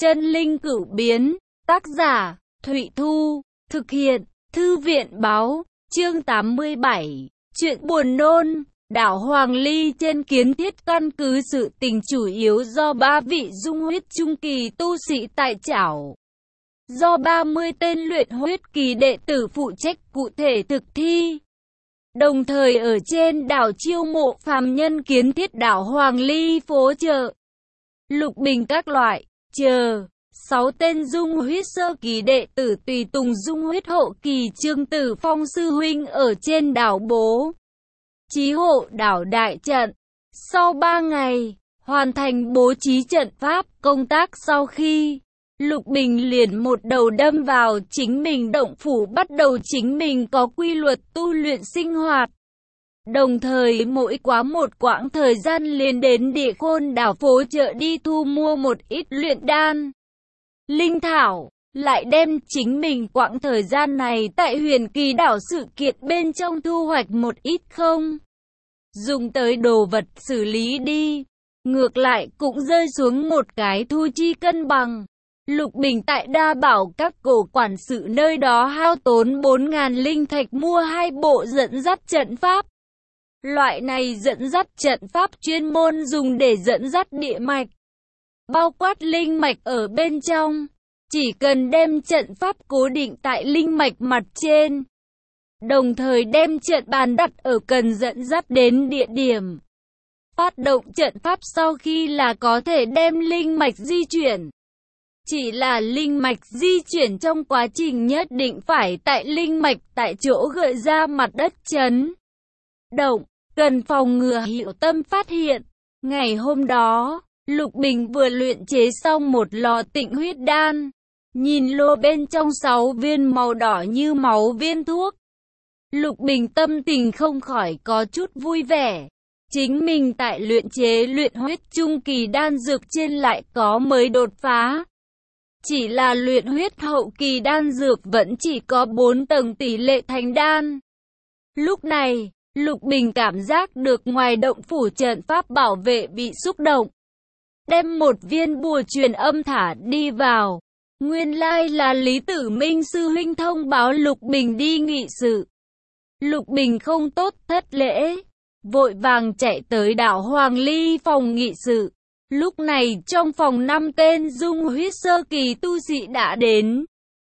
Chân linh cửu biến, tác giả, Thụy Thu, thực hiện, Thư viện báo, chương 87, chuyện buồn nôn. Đảo Hoàng Ly trên Kiến Thiết căn cứ sự tình chủ yếu do 3 vị dung huyết trung kỳ tu sĩ tại chảo. Do 30 tên luyện huyết kỳ đệ tử phụ trách cụ thể thực thi. Đồng thời ở trên đảo chiêu mộ phàm nhân kiến thiết đảo Hoàng Ly phố chợ, lục bình các loại, chờ. 6 tên dung huyết sơ kỳ đệ tử tùy tùng dung huyết hậu kỳ Trương Tử Phong sư huynh ở trên đảo bố trí hộ đảo đại trận. Sau 3 ngày, hoàn thành bố trí trận pháp công tác sau khi, Lục Bình liền một đầu đâm vào chính mình động phủ bắt đầu chính mình có quy luật tu luyện sinh hoạt. Đồng thời mỗi quá một quãng thời gian liền đến địa khôn đảo phố chợ đi thu mua một ít luyện đan, linh thảo, lại đem chính mình quãng thời gian này tại huyền kỳ đảo sự kiện bên trong thu hoạch một ít không dùng tới đồ vật xử lý đi, ngược lại cũng rơi xuống một cái thu chi cân bằng. Lục Bình tại đa bảo các cổ quản sự nơi đó hao tốn 4.000 linh thạch mua 2 bộ dẫn dắt trận pháp. Loại này dẫn dắt trận pháp chuyên môn dùng để dẫn dắt địa mạch, bao quát linh mạch ở bên trong. Chỉ cần đem trận pháp cố định tại linh mạch mặt trên, đồng thời đem trận bàn đặt ở cần dẫn dắt đến địa điểm. Phát động trận pháp sau khi là có thể đem linh mạch di chuyển. Chỉ là linh mạch di chuyển trong quá trình nhất định phải tại linh mạch tại chỗ gợi ra mặt đất chấn động, cần phòng ngừa hiệu tâm phát hiện. Ngày hôm đó, Lục Bình vừa luyện chế xong một lò tịnh huyết đan. Nhìn lô bên trong 6 viên màu đỏ như máu viên thuốc, Lục Bình tâm tình không khỏi có chút vui vẻ. Chính mình tại luyện chế luyện huyết trung kỳ đan dược trên lại có mới đột phá. Chỉ là luyện huyết hậu kỳ đan dược vẫn chỉ có 4 tầng tỷ lệ thành đan. Lúc này, Lục Bình cảm giác được ngoài động phủ trận pháp bảo vệ bị xúc động. Đem một viên bùa truyền âm thả đi vào. Nguyên lai là Lý Tử Minh sư huynh thông báo Lục Bình đi nghị sự. Lục Bình không tốt thất lễ, vội vàng chạy tới đảo Hoàng Ly phòng nghị sự. Lúc này trong phòng 5 tên dung huyết sơ kỳ tu sĩ đã đến.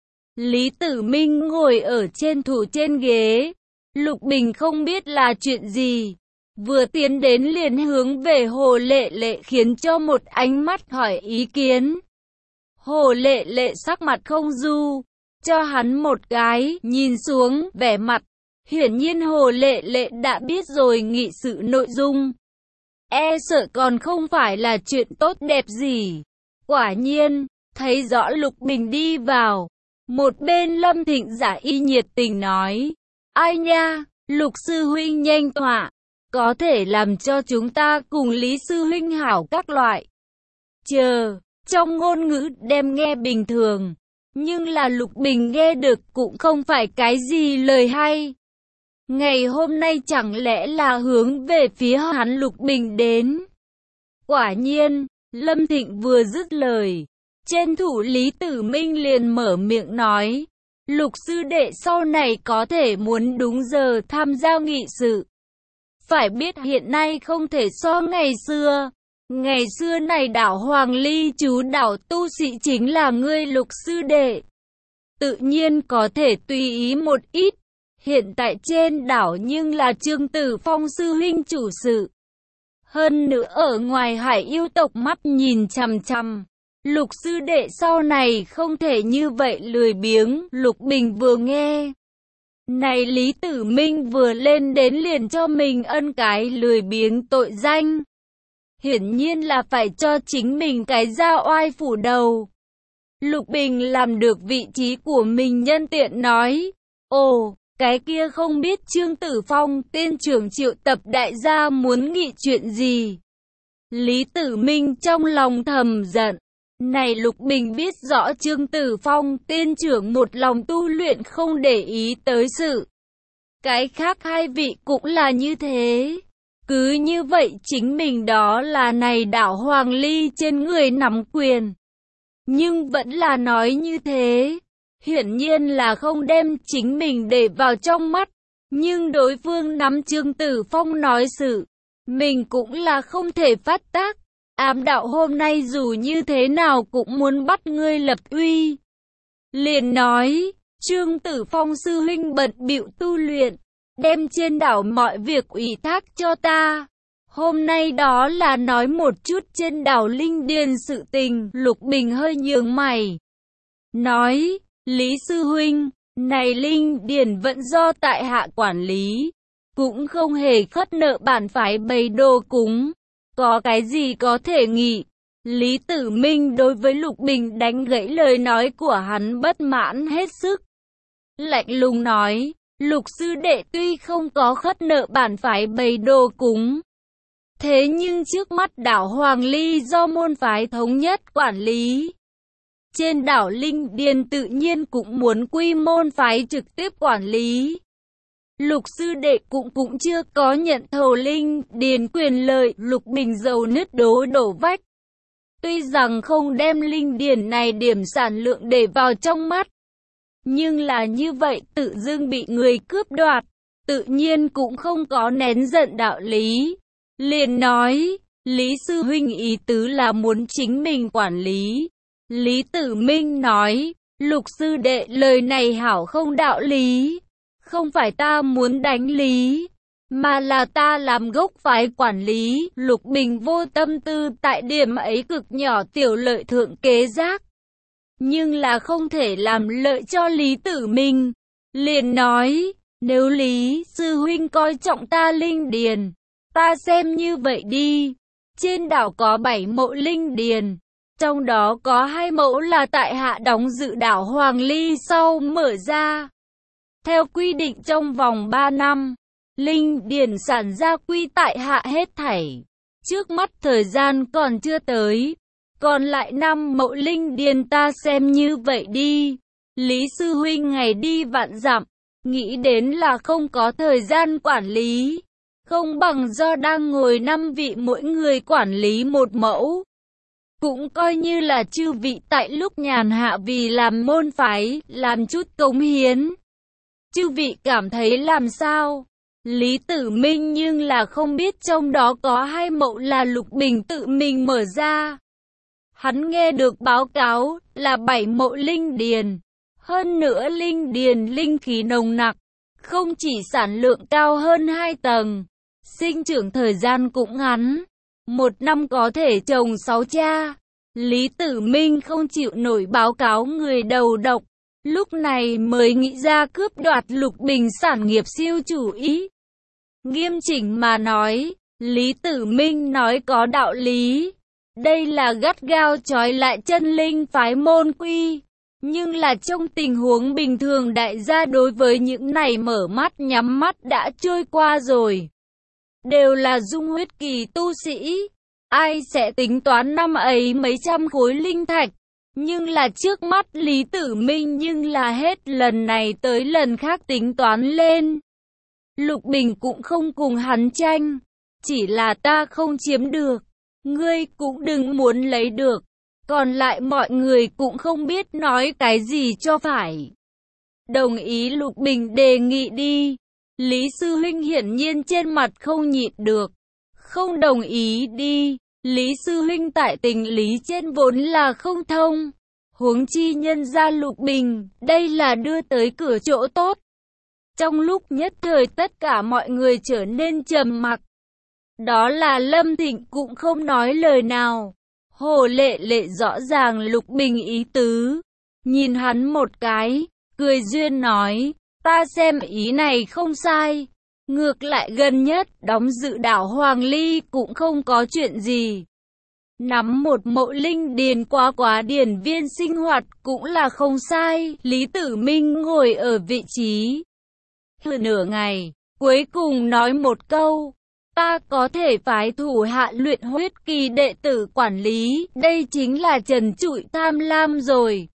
Lý Tử Minh ngồi ở trên thủ trên ghế. Lục Bình không biết là chuyện gì, vừa tiến đến liền hướng về Hồ Lệ Lệ khiến cho một ánh mắt hỏi ý kiến. Hồ Lệ Lệ sắc mặt không du, cho hắn một cái, nhìn xuống, vẻ mặt. Hiển nhiên Hồ Lệ Lệ đã biết rồi nghị sự nội dung. E sợ còn không phải là chuyện tốt đẹp gì. Quả nhiên, thấy rõ Lục Bình đi vào. Một bên Lâm Thịnh Giả y nhiệt tình nói. Ai nha, Lục sư huynh nhanh tọa, có thể làm cho chúng ta cùng Lý sư huynh hảo các loại. Chờ. Trong ngôn ngữ đem nghe bình thường, nhưng là Lục Bình nghe được cũng không phải cái gì lời hay. Ngày hôm nay chẳng lẽ là hướng về phía hắn Lục Bình đến. Quả nhiên, Lâm Thịnh vừa dứt lời, trên thủ Lý Tử Minh liền mở miệng nói, Lục sư đệ sau này có thể muốn đúng giờ tham gia nghị sự. Phải biết hiện nay không thể so ngày xưa. Ngày xưa này đảo Hoàng Ly chú đảo tu sĩ chính là ngươi Lục sư đệ. Tự nhiên có thể tùy ý một ít. Hiện tại trên đảo nhưng là Trương Tử Phong sư huynh chủ sự. Hơn nữa ở ngoài hải yêu tộc mắt nhìn chằm chằm. Lục sư đệ sau này không thể như vậy lười biếng. Lục Bình vừa nghe. Này Lý Tử Minh vừa lên đến liền cho mình ân cái lười biếng tội danh. Hiển nhiên là phải cho chính mình cái da oai phủ đầu. Lục Bình làm được vị trí của mình nhân tiện nói. Ồ, cái kia không biết Trương Tử Phong tên trưởng triệu tập đại gia muốn nghị chuyện gì. Lý Tử Minh trong lòng thầm giận. Này Lục Bình biết rõ Trương Tử Phong tên trưởng một lòng tu luyện không để ý tới sự. Cái khác hai vị cũng là như thế. Cứ như vậy chính mình đó là này đảo Hoàng Ly trên người nắm quyền. nhưng vẫn là nói như thế. Hiển nhiên là không đem chính mình để vào trong mắt, nhưng đối phương nắm Trương Tử Phong nói sự, mình cũng là không thể phát tác. Ám đạo hôm nay dù như thế nào cũng muốn bắt ngươi lập uy. Liền nói, Trương Tử Phong sư huynh bận bịu tu luyện, đem trên đảo mọi việc ủy thác cho ta. Hôm nay đó là nói một chút trên đảo Linh Điền sự tình. Lục Bình hơi nhướng mày, nói, Lý sư huynh, này Linh Điền vẫn do tại hạ quản lý, cũng không hề khất nợ bản phái bày đồ cúng, có cái gì có thể nghị. Lý Tử Minh đối với Lục Bình đánh gãy lời nói của hắn bất mãn hết sức. Lạnh lùng nói, Lục sư đệ tuy không có khất nợ bản phái bày đồ cúng, thế nhưng trước mắt đảo Hoàng Ly do môn phái thống nhất quản lý. Trên đảo Linh Điền tự nhiên cũng muốn quy môn phái trực tiếp quản lý. Lục sư đệ cũng chưa có nhận thầu Linh Điền quyền lợi. Lục Bình dầu nứt đổ vách. Tuy rằng không đem Linh Điền này điểm sản lượng để vào trong mắt, nhưng là như vậy tự dưng bị người cướp đoạt, tự nhiên cũng không có nén giận đạo lý. Liền nói, Lý sư huynh ý tứ là muốn chính mình quản lý. Lý Tử Minh nói, Lục sư đệ lời này hảo không đạo lý. Không phải ta muốn đánh Lý, mà là ta làm gốc phái quản lý. Lục Bình vô tâm tư tại điểm ấy cực nhỏ tiểu lợi thượng kế giác, nhưng là không thể làm lợi cho Lý Tử Minh. Liền nói, nếu Lý sư huynh coi trọng ta Linh Điền, ta xem như vậy đi. Trên đảo có 7 mộ Linh Điền, trong đó có 2 mẫu là tại hạ đóng dự đảo Hoàng Ly sau mở ra. Theo quy định trong vòng 3 năm, Linh Điền sản ra quy tại hạ hết thảy. Trước mắt thời gian còn chưa tới, còn lại 5 mẫu Linh Điền ta xem như vậy đi. Lý sư huynh ngày đi vạn dặm, nghĩ đến là không có thời gian quản lý, không bằng do đang ngồi 5 vị mỗi người quản lý 1 mẫu. Cũng coi như là chư vị tại lúc nhàn hạ vì làm môn phái, làm chút cống hiến. Chư vị cảm thấy làm sao? Lý Tử Minh nhưng là không biết trong đó có 2 mẫu là Lục Bình tự mình mở ra. Hắn nghe được báo cáo là 7 mẫu Linh Điền. Hơn nữa Linh Điền linh khí nồng nặc, không chỉ sản lượng cao hơn 2 tầng, sinh trưởng thời gian cũng ngắn. 1 năm có thể trồng 6 cha. Lý Tử Minh không chịu nổi báo cáo người đầu độc, lúc này mới nghĩ ra cướp đoạt Lục Bình sản nghiệp siêu chủ ý. Nghiêm chỉnh mà nói, Lý Tử Minh nói có đạo lý. Đây là gắt gao trói lại chân linh phái môn quy. Nhưng là trong tình huống bình thường đại gia đối với những này mở mắt nhắm mắt đã trôi qua rồi. Đều là dung huyết kỳ tu sĩ. Ai sẽ tính toán năm ấy mấy trăm khối linh thạch. Nhưng là trước mắt Lý Tử Minh nhưng là hết lần này tới lần khác tính toán lên. Lục Bình cũng không cùng hắn tranh. Chỉ là ta không chiếm được, ngươi cũng đừng muốn lấy được. Còn lại mọi người cũng không biết nói cái gì cho phải. Đồng ý Lục Bình đề nghị đi. Lý sư huynh hiển nhiên trên mặt không nhịn được. Không đồng ý đi. Lý sư huynh tại tình lý trên vốn là không thông. Huống chi nhân ra Lục Bình, đây là đưa tới cửa chỗ tốt. Trong lúc nhất thời tất cả mọi người trở nên trầm mặc. Đó là Lâm Thịnh cũng không nói lời nào. Hồ Lệ Lệ rõ ràng Lục Bình ý tứ. Nhìn hắn một cái, cười duyên nói, ta xem ý này không sai. Ngược lại gần nhất, đóng dự đảo Hoàng Ly cũng không có chuyện gì. Nắm một mộ linh điền quá điển viên sinh hoạt cũng là không sai. Lý Tử Minh ngồi ở vị trí nửa ngày, cuối cùng nói một câu, ta có thể phái thủ hạ luyện huyết kỳ đệ tử quản lý, đây chính là trần trụi tham lam rồi.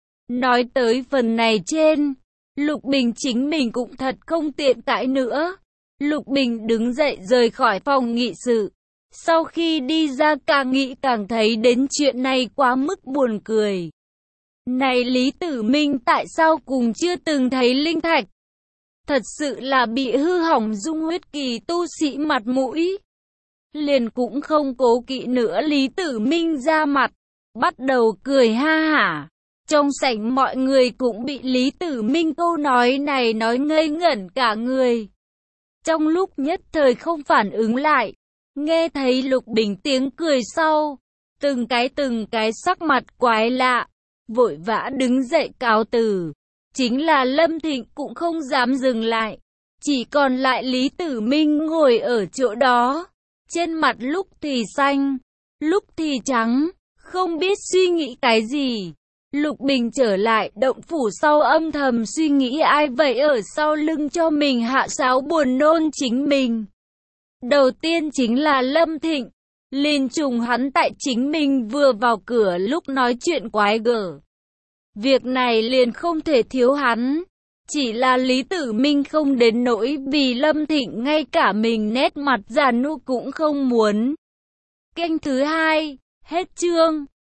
Nói tới phần này trên, Lục Bình chính mình cũng thật không tiện cãi nữa. Lục Bình đứng dậy rời khỏi phòng nghị sự. Sau khi đi ra càng nghĩ càng thấy đến chuyện này quá mức buồn cười. Này Lý Tử Minh tại sao cùng chưa từng thấy linh thạch? Thật sự là bị hư hỏng dung huyết kỳ tu sĩ mặt mũi. Liền cũng không cố kỵ nữa, Lý Tử Minh ra mặt, bắt đầu cười ha hả. Trong sảnh mọi người cũng bị Lý Tử Minh câu nói này nói ngây ngẩn cả người. Trong lúc nhất thời không phản ứng lại, nghe thấy Lục Bình tiếng cười sau, từng cái sắc mặt quái lạ, vội vã đứng dậy cáo từ. Chính là Lâm Thịnh cũng không dám dừng lại, chỉ còn lại Lý Tử Minh ngồi ở chỗ đó, trên mặt lúc thì xanh, lúc thì trắng, không biết suy nghĩ cái gì. Lục Bình trở lại động phủ sau âm thầm suy nghĩ ai vậy ở sau lưng cho mình hạ sáo buồn nôn chính mình. Đầu tiên chính là Lâm Thịnh, liền trùng hắn tại chính mình vừa vào cửa lúc nói chuyện quái gở. Việc này liền không thể thiếu hắn, chỉ là Lý Tử Minh không đến nỗi vì Lâm Thịnh ngay cả mình nét mặt già nua cũng không muốn. Kênh thứ 2, hết chương.